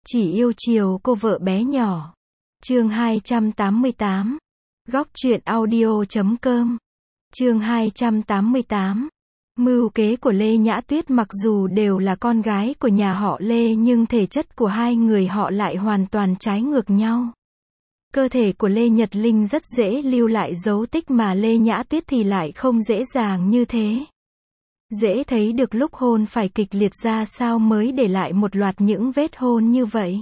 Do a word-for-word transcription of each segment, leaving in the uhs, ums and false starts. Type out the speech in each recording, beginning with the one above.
Chỉ yêu chiều cô vợ bé nhỏ. Chương hai trăm tám mươi tám. Góc truyện audio chấm com. Chương hai trăm tám mươi tám. Mưu kế của Lê Nhã Tuyết. Mặc dù đều là con gái của nhà họ Lê nhưng thể chất của hai người họ lại hoàn toàn trái ngược nhau. Cơ thể của Lê Nhật Linh rất dễ lưu lại dấu tích mà Lê Nhã Tuyết thì lại không dễ dàng như thế. Dễ thấy được lúc hôn phải kịch liệt ra sao mới để lại một loạt những vết hôn như vậy.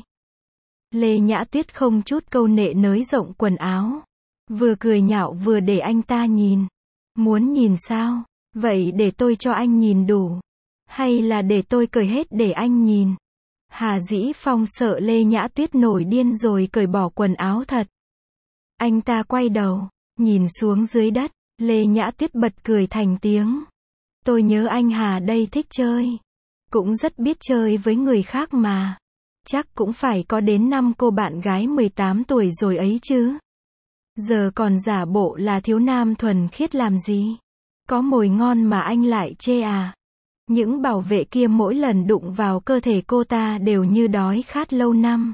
Lê Nhã Tuyết không chút câu nệ nới rộng quần áo. Vừa cười nhạo vừa để anh ta nhìn. Muốn nhìn sao? Vậy để tôi cho anh nhìn đủ. Hay là để tôi cởi hết để anh nhìn? Hà Dĩ Phong sợ Lê Nhã Tuyết nổi điên rồi cởi bỏ quần áo thật. Anh ta quay đầu, nhìn xuống dưới đất. Lê Nhã Tuyết bật cười thành tiếng. Tôi nhớ anh Hà đây thích chơi. Cũng rất biết chơi với người khác mà. Chắc cũng phải có đến năm cô bạn gái mười tám tuổi rồi ấy chứ. Giờ còn giả bộ là thiếu nam thuần khiết làm gì? Có mồi ngon mà anh lại chê à? Những bảo vệ kia mỗi lần đụng vào cơ thể cô ta đều như đói khát lâu năm.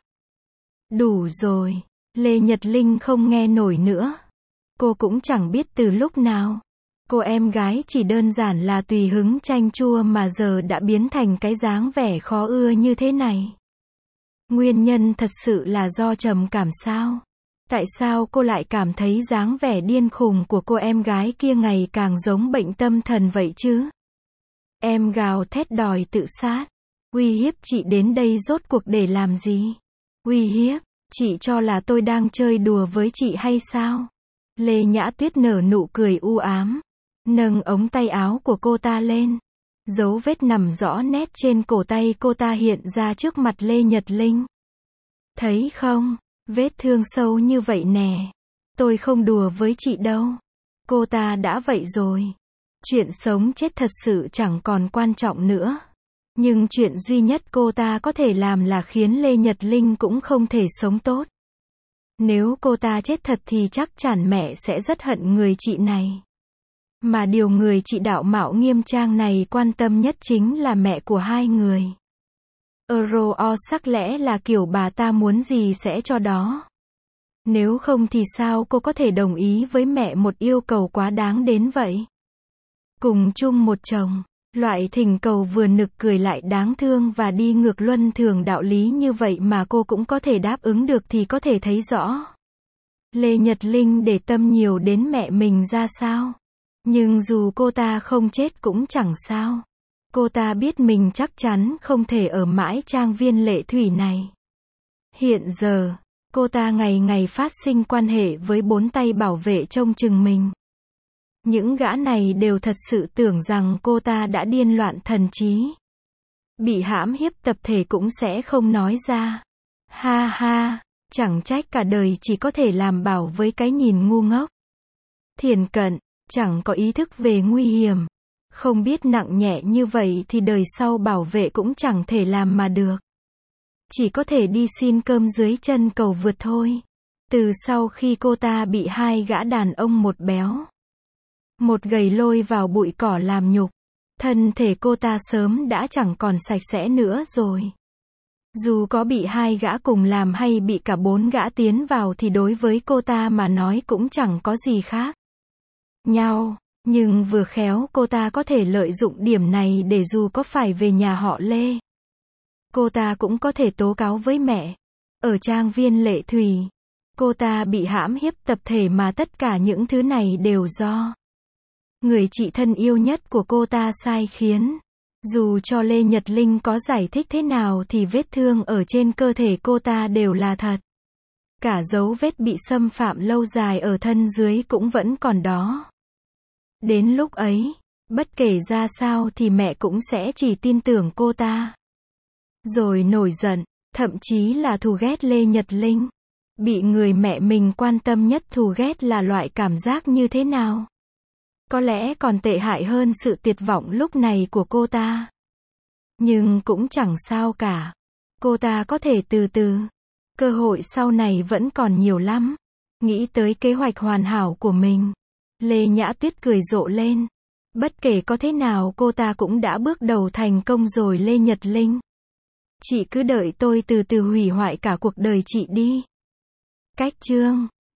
Đủ rồi. Lê Nhật Linh không nghe nổi nữa. Cô cũng chẳng biết từ lúc nào. Cô em gái chỉ đơn giản là tùy hứng chanh chua mà giờ đã biến thành cái dáng vẻ khó ưa như thế này. Nguyên nhân thật sự là do trầm cảm sao? Tại sao cô lại cảm thấy dáng vẻ điên khùng của cô em gái kia ngày càng giống bệnh tâm thần vậy chứ? Em gào thét đòi tự sát. Uy hiếp chị đến đây rốt cuộc để làm gì? Uy hiếp? Chị cho là tôi đang chơi đùa với chị hay sao? Lê Nhã Tuyết nở nụ cười u ám. Nâng ống tay áo của cô ta lên. Dấu vết nằm rõ nét trên cổ tay cô ta hiện ra trước mặt Lê Nhật Linh. Thấy không? Vết thương sâu như vậy nè. Tôi không đùa với chị đâu. Cô ta đã vậy rồi. Chuyện sống chết thật sự chẳng còn quan trọng nữa. Nhưng chuyện duy nhất cô ta có thể làm là khiến Lê Nhật Linh cũng không thể sống tốt. Nếu cô ta chết thật thì chắc chắn mẹ sẽ rất hận người chị này. Mà điều người chị đạo mạo nghiêm trang này quan tâm nhất chính là mẹ của hai người. Euro o sắc lẽ là kiểu bà ta muốn gì sẽ cho đó. Nếu không thì sao cô có thể đồng ý với mẹ một yêu cầu quá đáng đến vậy? Cùng chung một chồng, loại thỉnh cầu vừa nực cười lại đáng thương và đi ngược luân thường đạo lý như vậy mà cô cũng có thể đáp ứng được thì có thể thấy rõ. Lê Nhật Linh để tâm nhiều đến mẹ mình ra sao? Nhưng dù cô ta không chết cũng chẳng sao. Cô ta biết mình chắc chắn không thể ở mãi trang viên Lệ Thủy này. Hiện giờ, cô ta ngày ngày phát sinh quan hệ với bốn tay bảo vệ trông chừng mình. Những gã này đều thật sự tưởng rằng cô ta đã điên loạn thần trí. Bị hãm hiếp tập thể cũng sẽ không nói ra. Ha ha, chẳng trách cả đời chỉ có thể làm bảo với cái nhìn ngu ngốc. Thiền cận, chẳng có ý thức về nguy hiểm. Không biết nặng nhẹ như vậy thì đời sau bảo vệ cũng chẳng thể làm mà được. Chỉ có thể đi xin cơm dưới chân cầu vượt thôi. Từ sau khi cô ta bị hai gã đàn ông một béo, một gầy lôi vào bụi cỏ làm nhục, thân thể cô ta sớm đã chẳng còn sạch sẽ nữa rồi. Dù có bị hai gã cùng làm hay bị cả bốn gã tiến vào thì đối với cô ta mà nói cũng chẳng có gì khác nhau. Nhưng vừa khéo cô ta có thể lợi dụng điểm này để dù có phải về nhà họ Lê, cô ta cũng có thể tố cáo với mẹ. Ở trang viên Lệ Thủy, cô ta bị hãm hiếp tập thể mà tất cả những thứ này đều do người chị thân yêu nhất của cô ta sai khiến. Dù cho Lê Nhật Linh có giải thích thế nào thì vết thương ở trên cơ thể cô ta đều là thật. Cả dấu vết bị xâm phạm lâu dài ở thân dưới cũng vẫn còn đó. Đến lúc ấy, bất kể ra sao thì mẹ cũng sẽ chỉ tin tưởng cô ta. Rồi nổi giận, thậm chí là thù ghét Lê Nhật Linh. Bị người mẹ mình quan tâm nhất thù ghét là loại cảm giác như thế nào? Có lẽ còn tệ hại hơn sự tuyệt vọng lúc này của cô ta. Nhưng cũng chẳng sao cả. Cô ta có thể từ từ. Cơ hội sau này vẫn còn nhiều lắm. Nghĩ tới kế hoạch hoàn hảo của mình, Lê Nhã Tuyết cười rộ lên. Bất kể có thế nào cô ta cũng đã bước đầu thành công rồi Lê Nhật Linh. Chị cứ đợi tôi từ từ hủy hoại cả cuộc đời chị đi. Cách chương